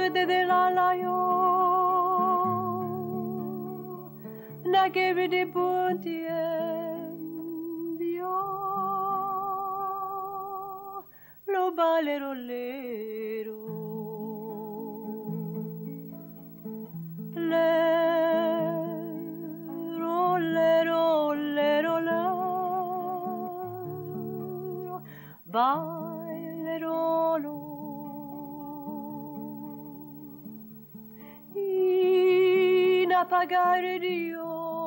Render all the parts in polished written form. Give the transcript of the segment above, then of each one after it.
de la la yo na geri de buntien dio lo balero lero lero lero lero lero ballerolo in appagare Dio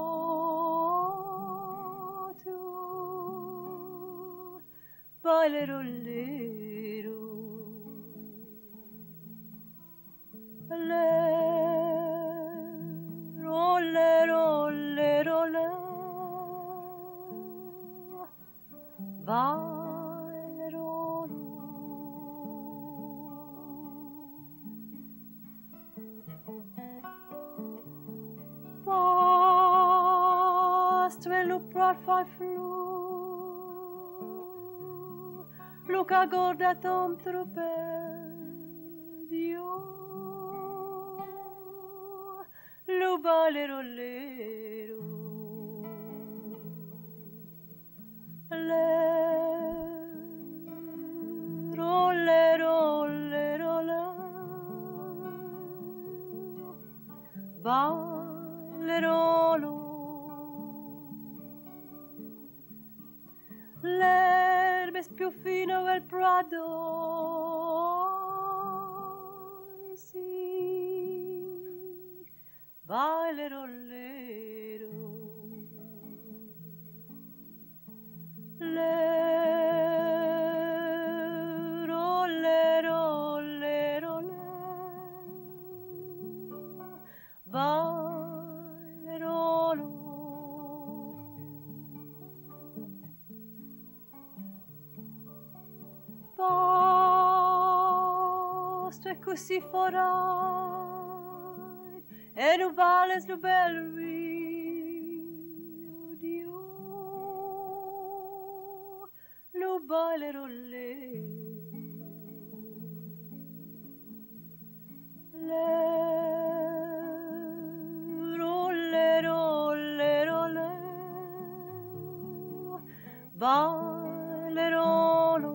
tu ballerolero lero lero lero lero ballerolo Pastre lo prat flu Luca gorda tom tropel Dio Lo balero lero Lero lero lero lero ballerolo l'erba è più fino del prado sì ballerolero lero lero lero lero ballerolo Posto e così farai e non vale lo bel Dio lo ballerò lero lero lero lero ballerolo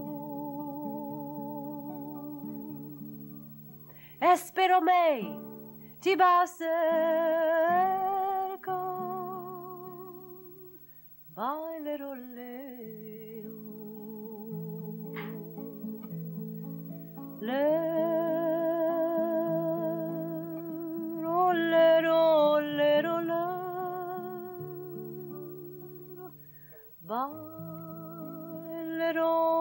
Espero mei ti va cerco ballerò lero lero lero lero lero ballerò